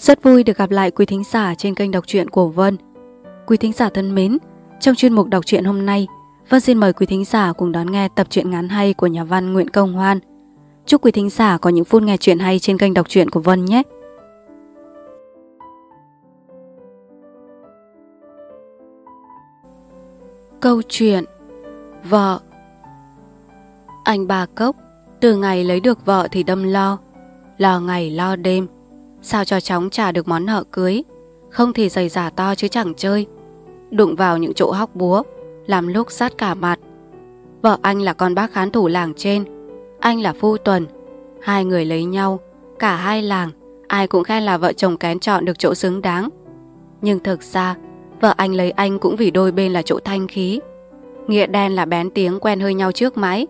Rất vui được gặp lại quý thính giả trên kênh đọc truyện của Vân. Quý thính giả thân mến, trong chuyên mục đọc truyện hôm nay, Vân xin mời quý thính giả cùng đón nghe tập truyện ngắn hay của nhà văn Nguyễn Công Hoan. Chúc quý thính giả có những phút nghe truyện hay trên kênh đọc truyện của Vân nhé. Câu chuyện Vợ. Anh Ba Cốc từ ngày lấy được vợ thì đâm lo ngày lo đêm, sao cho chóng trả được món nợ cưới, không thì giày giả to chứ chẳng chơi, đụng vào những chỗ hóc búa, làm lúc sát cả mặt. Vợ anh là con bác khán thủ làng trên, anh là phu tuần, hai người lấy nhau, cả hai làng ai cũng khen là vợ chồng kén chọn được chỗ xứng đáng. Nhưng thực ra vợ anh lấy anh cũng vì đôi bên là chỗ thanh khí, nghĩa đen là bén tiếng quen hơi nhau trước mãi.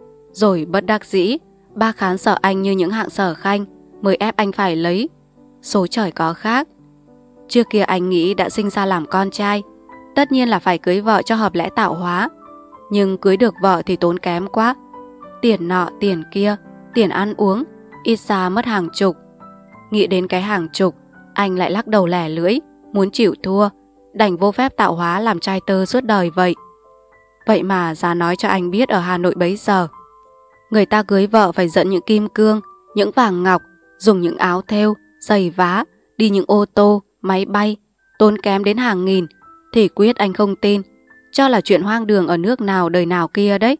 Rồi bất đắc dĩ, bác khán sợ anh như những hạng sở khanh mới ép anh phải lấy. Số trời có khác. Trước kia anh nghĩ đã sinh ra làm con trai, tất nhiên là phải cưới vợ cho hợp lẽ tạo hóa. Nhưng cưới được vợ thì tốn kém quá, tiền nọ tiền kia, tiền ăn uống, ít ra mất hàng chục. Nghĩ đến cái hàng chục, anh lại lắc đầu lẻ lưỡi, muốn chịu thua, đành vô phép tạo hóa làm trai tơ suốt đời vậy. Vậy mà ra nói cho anh biết ở Hà Nội bấy giờ, người ta cưới vợ phải dẫn những kim cương, những vàng ngọc, dùng những áo thêu, giày vá, đi những ô tô, máy bay, tốn kém đến hàng nghìn, thì quyết anh không tin, cho là chuyện hoang đường ở nước nào đời nào kia đấy.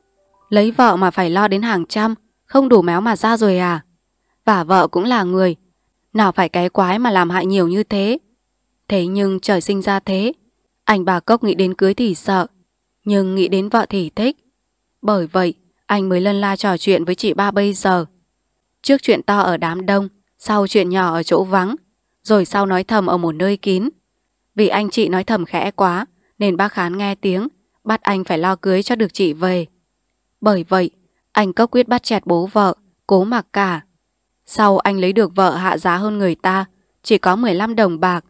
Lấy vợ mà phải lo đến hàng trăm, không đủ méo mà ra rồi à? Và vợ cũng là người, nào phải cái quái mà làm hại nhiều như thế. Thế nhưng trời sinh ra thế, anh Ba Cốc nghĩ đến cưới thì sợ, nhưng nghĩ đến vợ thì thích. Bởi vậy anh mới lân la trò chuyện với chị Ba bây giờ. Trước chuyện to ở đám đông, sau chuyện nhỏ ở chỗ vắng, rồi sau nói thầm ở một nơi kín. Vì anh chị nói thầm khẽ quá nên bác khán nghe tiếng, bắt anh phải lo cưới cho được chị về. Bởi vậy anh Cốc quyết bắt chẹt bố vợ, cố mặc cả. Sau anh lấy được vợ hạ giá hơn người ta, chỉ có 15 đồng bạc.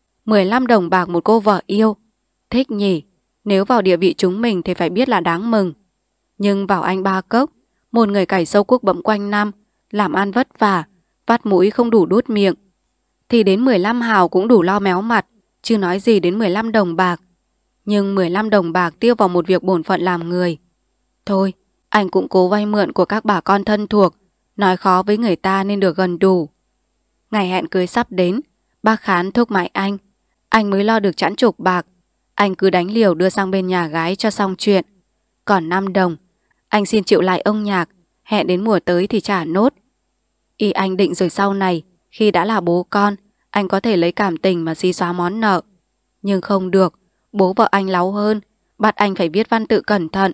15 đồng bạc một cô vợ yêu. Thích nhỉ, nếu vào địa vị chúng mình thì phải biết là đáng mừng. Nhưng vào anh Ba Cốc, một người cày sâu cuốc bẫm quanh năm, làm ăn vất vả, vắt mũi không đủ đút miệng, thì đến 15 hào cũng đủ lo méo mặt, chứ nói gì đến 15 đồng bạc. Nhưng 15 đồng bạc tiêu vào một việc bổn phận làm người. Thôi, anh cũng cố vay mượn của các bà con thân thuộc, nói khó với người ta nên được gần đủ. Ngày hẹn cưới sắp đến, bác khán thúc mãi anh mới lo được chẵn chục bạc. Anh cứ đánh liều đưa sang bên nhà gái cho xong chuyện. Còn 5 đồng, anh xin chịu lại ông Nhạc, hẹn đến mùa tới thì trả nốt. Ý anh định rồi sau này, khi đã là bố con, anh có thể lấy cảm tình mà xí xóa món nợ. Nhưng không được, bố vợ anh láu hơn, bắt anh phải viết văn tự cẩn thận.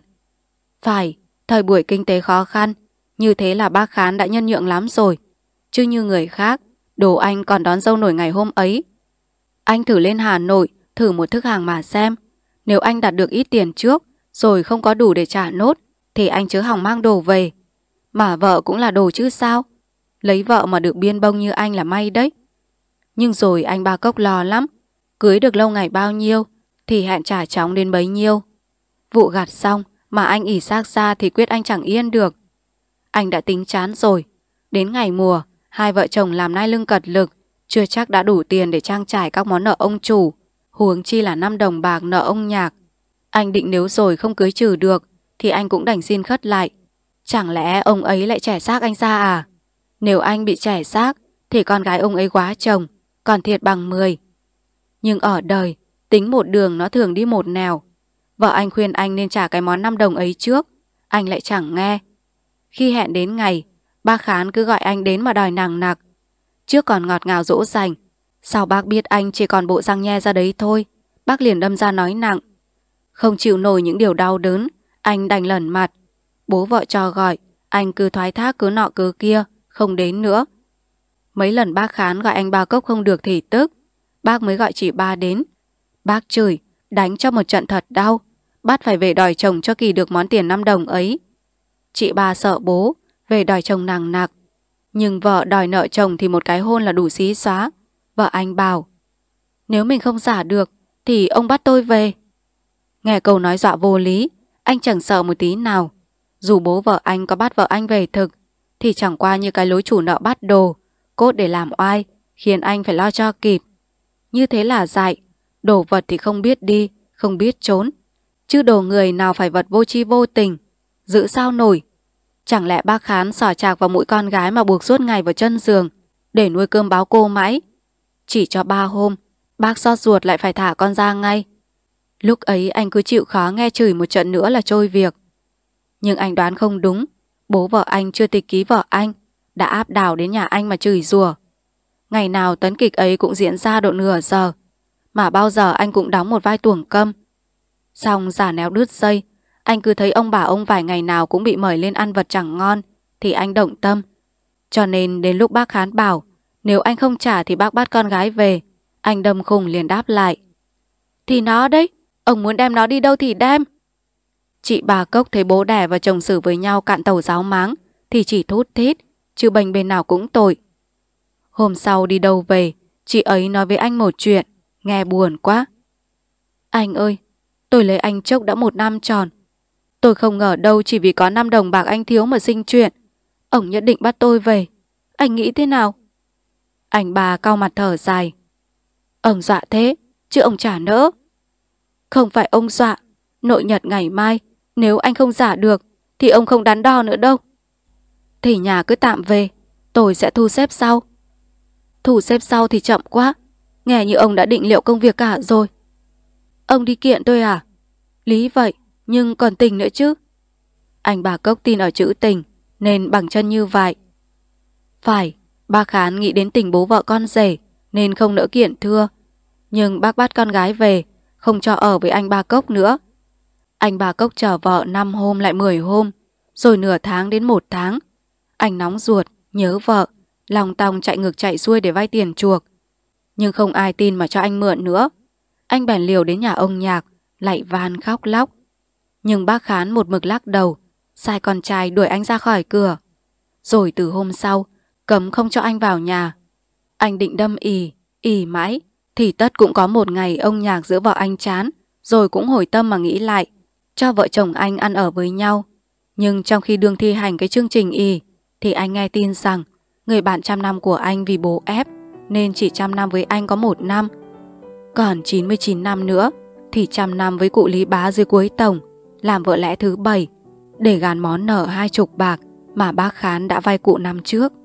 Phải, thời buổi kinh tế khó khăn, như thế là bác khán đã nhân nhượng lắm rồi. Chứ như người khác, đồ anh còn đón dâu nổi ngày hôm ấy. Anh thử lên Hà Nội, thử một thức hàng mà xem. Nếu anh đặt được ít tiền trước, rồi không có đủ để trả nốt, thì anh chớ hòng mang đồ về. Mà vợ cũng là đồ chứ sao. Lấy vợ mà được biên bông như anh là may đấy. Nhưng rồi anh Ba Cốc lo lắm. Cưới được lâu ngày bao nhiêu thì hẹn trả chóng đến bấy nhiêu. Vụ gặt xong mà anh ỉ xác ra thì quyết anh chẳng yên được. Anh đã tính chán rồi. Đến ngày mùa, hai vợ chồng làm nai lưng cật lực, chưa chắc đã đủ tiền để trang trải các món nợ ông chủ, huống chi là 5 đồng bạc nợ ông Nhạc. Anh định nếu rồi không cưới trừ được thì anh cũng đành xin khất lại. Chẳng lẽ ông ấy lại trẻ xác anh ra à? Nếu anh bị trẻ xác thì con gái ông ấy quá chồng, còn thiệt bằng 10. Nhưng ở đời, tính một đường nó thường đi một nẻo. Vợ anh khuyên anh nên trả cái món 5 đồng ấy trước, anh lại chẳng nghe. Khi hẹn đến ngày, bác khán cứ gọi anh đến mà đòi nằng nặc. Trước còn ngọt ngào dỗ dành, sau bác biết anh chỉ còn bộ răng nhe ra đấy thôi, bác liền đâm ra nói nặng. Không chịu nổi những điều đau đớn, anh đành lẩn mặt. Bố vợ cho gọi, anh cứ thoái thác cứ nọ cứ kia, không đến nữa. Mấy lần bác khán gọi anh Ba Cốc không được thì tức, bác mới gọi chị Ba đến. Bác chửi, đánh cho một trận thật đau, bắt phải về đòi chồng cho kỳ được món tiền 5 đồng ấy. Chị Ba sợ bố, về đòi chồng nằng nặc. Nhưng vợ đòi nợ chồng thì một cái hôn là đủ xí xóa. Vợ anh bảo, nếu mình không giả được thì ông bắt tôi về. Nghe câu nói dọa vô lý, anh chẳng sợ một tí nào. Dù bố vợ anh có bắt vợ anh về thực, thì chẳng qua như cái lối chủ nợ bắt đồ, cốt để làm oai, khiến anh phải lo cho kịp. Như thế là dại, đồ vật thì không biết đi, không biết trốn. Chứ đồ người nào phải vật vô tri vô tình, giữ sao nổi. Chẳng lẽ bác Khán xỏ chạc vào mũi con gái mà buộc suốt ngày vào chân giường để nuôi cơm báo cô mãi. Chỉ cho 3 hôm, bác xót ruột lại phải thả con ra ngay. Lúc ấy anh cứ chịu khó nghe chửi một trận nữa là trôi việc. Nhưng anh đoán không đúng, bố vợ anh chưa tịch ký vợ anh, đã áp đảo đến nhà anh mà chửi rủa. Ngày nào tấn kịch ấy cũng diễn ra độ nửa giờ, mà bao giờ anh cũng đóng một vai tuồng câm. Xong giả néo đứt dây, anh cứ thấy ông bà ông vài ngày nào cũng bị mời lên ăn vật chẳng ngon, thì anh động tâm. Cho nên đến lúc bác Khán bảo, nếu anh không trả thì bác bắt con gái về, anh đâm khùng liền đáp lại. Thì nó đấy, ông muốn đem nó đi đâu thì đem. Chị bà Cốc thấy bố đẻ và chồng xử với nhau cạn tàu ráo máng thì chỉ thút thít, chứ bênh bên nào cũng tội. Hôm sau đi đâu về, chị ấy nói với anh một chuyện, nghe buồn quá. Anh ơi, tôi lấy anh Chốc đã 1 năm tròn. Tôi không ngờ đâu chỉ vì có 5 đồng bạc anh thiếu mà sinh chuyện. Ông nhất định bắt tôi về. Anh nghĩ thế nào? Anh bà cau mặt thở dài. Ông dọa thế, chứ ông chả nỡ. Không phải ông dọa, nội nhật ngày mai, nếu anh không giả được, thì ông không đắn đo nữa đâu. Thì nhà cứ tạm về, tôi sẽ thu xếp sau. Thu xếp sau thì chậm quá, nghe như ông đã định liệu công việc cả rồi. Ông đi kiện tôi à? Lý vậy, nhưng còn tình nữa chứ. Anh bà Cốc tin ở chữ tình, nên bằng chân như vậy. Phải, bác Khán nghĩ đến tình bố vợ con rể, nên không nỡ kiện thưa. Nhưng bác bắt con gái về, không cho ở với anh bà Cốc nữa. Anh bà Cốc chờ vợ 5 hôm lại 10 hôm, rồi nửa tháng đến 1 tháng. Anh nóng ruột, nhớ vợ, lòng tòng chạy ngược chạy xuôi để vay tiền chuộc. Nhưng không ai tin mà cho anh mượn nữa. Anh bèn liều đến nhà ông Nhạc, lạy van khóc lóc. Nhưng bác Khán một mực lắc đầu, sai con trai đuổi anh ra khỏi cửa. Rồi từ hôm sau, cấm không cho anh vào nhà. Anh định đâm ỉ mãi, thì tất cũng có một ngày ông Nhạc giữ vợ anh chán, rồi cũng hồi tâm mà nghĩ lại, cho vợ chồng anh ăn ở với nhau. Nhưng trong khi đương thi hành cái chương trình thì anh nghe tin rằng người bạn 100 năm của anh vì bố ép nên chỉ 100 năm với anh có 1 năm. Còn 99 năm nữa thì 100 năm với cụ Lý Bá dưới cuối tổng, làm vợ lẽ thứ 7, để gán món nợ 20 bạc mà bác Khán đã vay cụ năm trước.